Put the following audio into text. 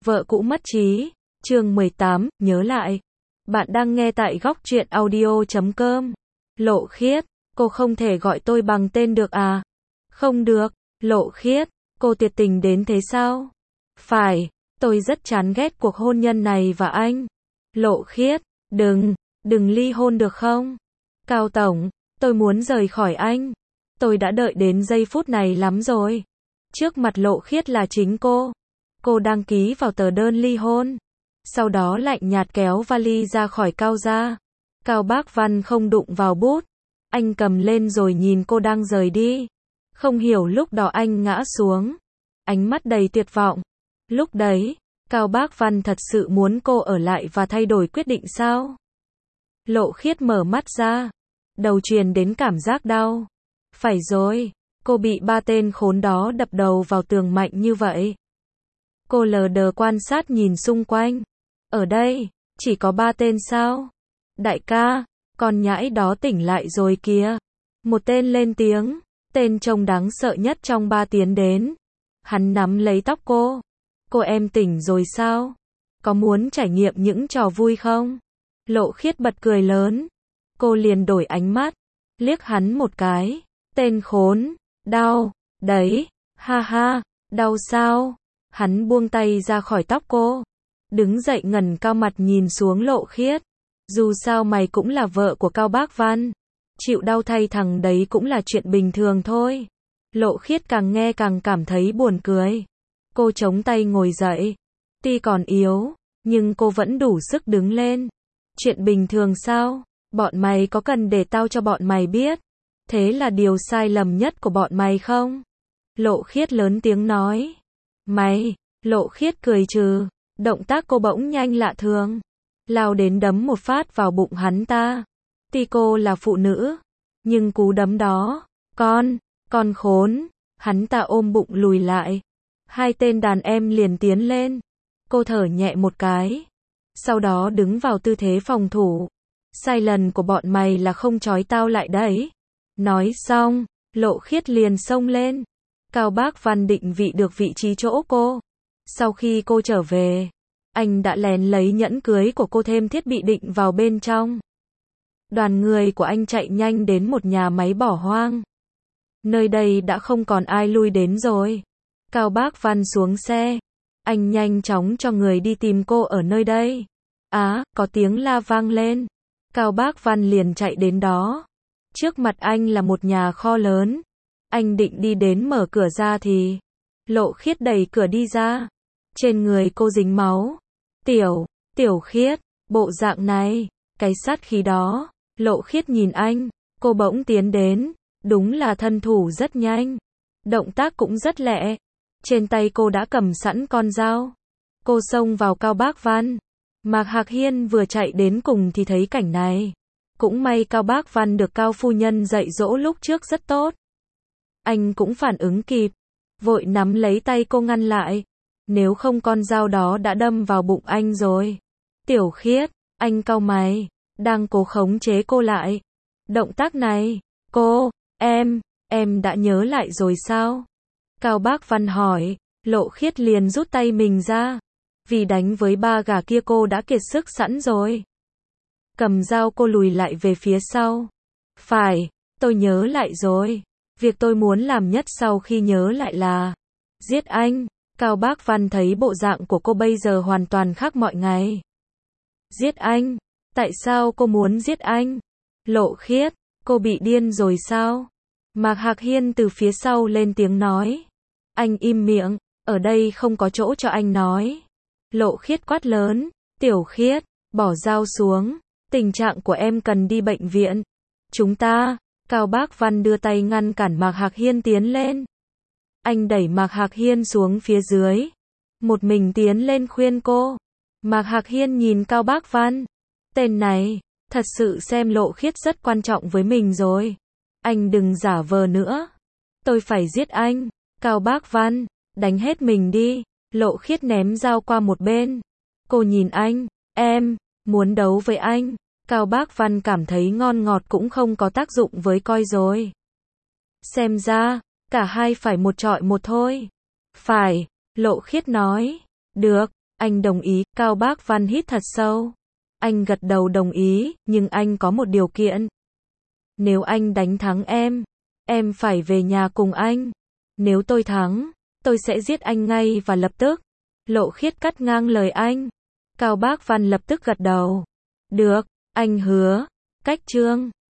Vợ cũ mất trí, chương 18, nhớ lại. Bạn đang nghe tại góc truyện audio.com. Lộ Khiết, cô không thể gọi tôi bằng tên được à? Không được, Lộ Khiết, cô tuyệt tình đến thế sao? Phải, tôi rất chán ghét cuộc hôn nhân này và anh. Lộ Khiết, đừng ly hôn được không? Cao Tổng, tôi muốn rời khỏi anh. Tôi đã đợi đến giây phút này lắm rồi. Trước mặt Lộ Khiết là chính cô. Cô đăng ký vào tờ đơn ly hôn. Sau đó lạnh nhạt kéo vali ra khỏi Cao gia. Cao Bác Văn không đụng vào bút. Anh cầm lên rồi nhìn cô đang rời đi. Không hiểu lúc đó anh ngã xuống. Ánh mắt đầy tuyệt vọng. Lúc đấy, Cao Bác Văn thật sự muốn cô ở lại và thay đổi quyết định sao? Lộ Khiết mở mắt ra. Đầu truyền đến cảm giác đau. Phải rồi, cô bị ba tên khốn đó đập đầu vào tường mạnh như vậy. Cô lờ đờ quan sát nhìn xung quanh. Ở đây, chỉ có ba tên sao? Đại ca, con nhãi đó tỉnh lại rồi kìa. Một tên lên tiếng, tên trông đáng sợ nhất trong ba tiến đến. Hắn nắm lấy tóc cô. Cô em tỉnh rồi sao? Có muốn trải nghiệm những trò vui không? Lộ Khiết bật cười lớn. Cô liền đổi ánh mắt, liếc hắn một cái. Tên khốn, đau, đấy, ha ha, đau sao? Hắn buông tay ra khỏi tóc cô. Đứng dậy ngẩng cao mặt nhìn xuống Lộ Khiết. Dù sao mày cũng là vợ của Cao Bác Văn. Chịu đau thay thằng đấy cũng là chuyện bình thường thôi. Lộ Khiết càng nghe càng cảm thấy buồn cười. Cô chống tay ngồi dậy. Tuy còn yếu, nhưng cô vẫn đủ sức đứng lên. Chuyện bình thường sao? Bọn mày có cần để tao cho bọn mày biết? Thế là điều sai lầm nhất của bọn mày không? Lộ Khiết lớn tiếng nói. Mày, Lộ Khiết cười trừ. Động tác cô bỗng nhanh lạ thường. Lao đến đấm một phát vào bụng hắn ta. Tuy cô là phụ nữ, nhưng cú đấm đó, con khốn, hắn ta ôm bụng lùi lại. Hai tên đàn em liền tiến lên. Cô thở nhẹ một cái. Sau đó đứng vào tư thế phòng thủ. Sai lần của bọn mày là không trói tao lại đấy. Nói xong, Lộ Khiết liền xông lên. Cao Bác Văn định vị được vị trí chỗ cô. Sau khi cô trở về, anh đã lén lấy nhẫn cưới của cô thêm thiết bị định vào bên trong. Đoàn người của anh chạy nhanh đến một nhà máy bỏ hoang. Nơi đây đã không còn ai lui đến rồi. Cao Bác Văn xuống xe. Anh nhanh chóng cho người đi tìm cô ở nơi đây. Có tiếng la vang lên. Cao Bác Văn liền chạy đến đó. Trước mặt anh là một nhà kho lớn. Anh định đi đến mở cửa ra thì Lộ Khiết đẩy cửa đi ra. Trên người cô dính máu. Tiểu Khiết, bộ dạng này, cái sát khí đó. Lộ Khiết nhìn anh, cô bỗng tiến đến. Đúng là thân thủ rất nhanh. Động tác cũng rất lẹ. Trên tay cô đã cầm sẵn con dao. Cô xông vào Cao Bác Văn. Mạc Hạc Hiên vừa chạy đến cùng thì thấy cảnh này. Cũng may Cao Bác Văn được Cao phu nhân dạy dỗ lúc trước rất tốt. Anh cũng phản ứng kịp. Vội nắm lấy tay cô ngăn lại. Nếu không con dao đó đã đâm vào bụng anh rồi. Tiểu Khiết, anh cau mày. Đang cố khống chế cô lại. Động tác này, em đã nhớ lại rồi sao? Cao Bác Văn hỏi. Lộ Khiết liền rút tay mình ra. Vì đánh với ba gà kia cô đã kiệt sức sẵn rồi. Cầm dao cô lùi lại về phía sau. Phải, tôi nhớ lại rồi. Việc tôi muốn làm nhất sau khi nhớ lại là giết anh. Cao Bác Văn thấy bộ dạng của cô bây giờ hoàn toàn khác mọi ngày. Giết anh? Tại sao cô muốn giết anh? Lộ Khiết, cô bị điên rồi sao? Mạc Hạc Hiên từ phía sau lên tiếng nói. Anh im miệng, ở đây không có chỗ cho anh nói. Lộ Khiết quát lớn. Tiểu Khiết, bỏ dao xuống. Tình trạng của em cần đi bệnh viện. Chúng ta. Cao Bác Văn đưa tay ngăn cản Mạc Hạc Hiên tiến lên. Anh đẩy Mạc Hạc Hiên xuống phía dưới. Một mình tiến lên khuyên cô. Mạc Hạc Hiên nhìn Cao Bác Văn. Tên này, thật sự xem Lộ Khiết rất quan trọng với mình rồi. Anh đừng giả vờ nữa. Tôi phải giết anh. Cao Bác Văn, đánh hết mình đi. Lộ Khiết ném dao qua một bên. Cô nhìn anh. Em muốn đấu với anh. Cao Bác Văn cảm thấy ngon ngọt cũng không có tác dụng với coi rồi. Xem ra, cả hai phải một chọi một thôi. Phải, Lộ Khiết nói. Được, Anh đồng ý, Cao Bác Văn hít thật sâu. Anh gật đầu đồng ý, nhưng anh có một điều kiện. Nếu anh đánh thắng em phải về nhà cùng anh. Nếu tôi thắng, tôi sẽ giết anh ngay và lập tức. Lộ Khiết cắt ngang lời anh. Cao Bác Văn lập tức gật đầu. Được, anh hứa. Cách chương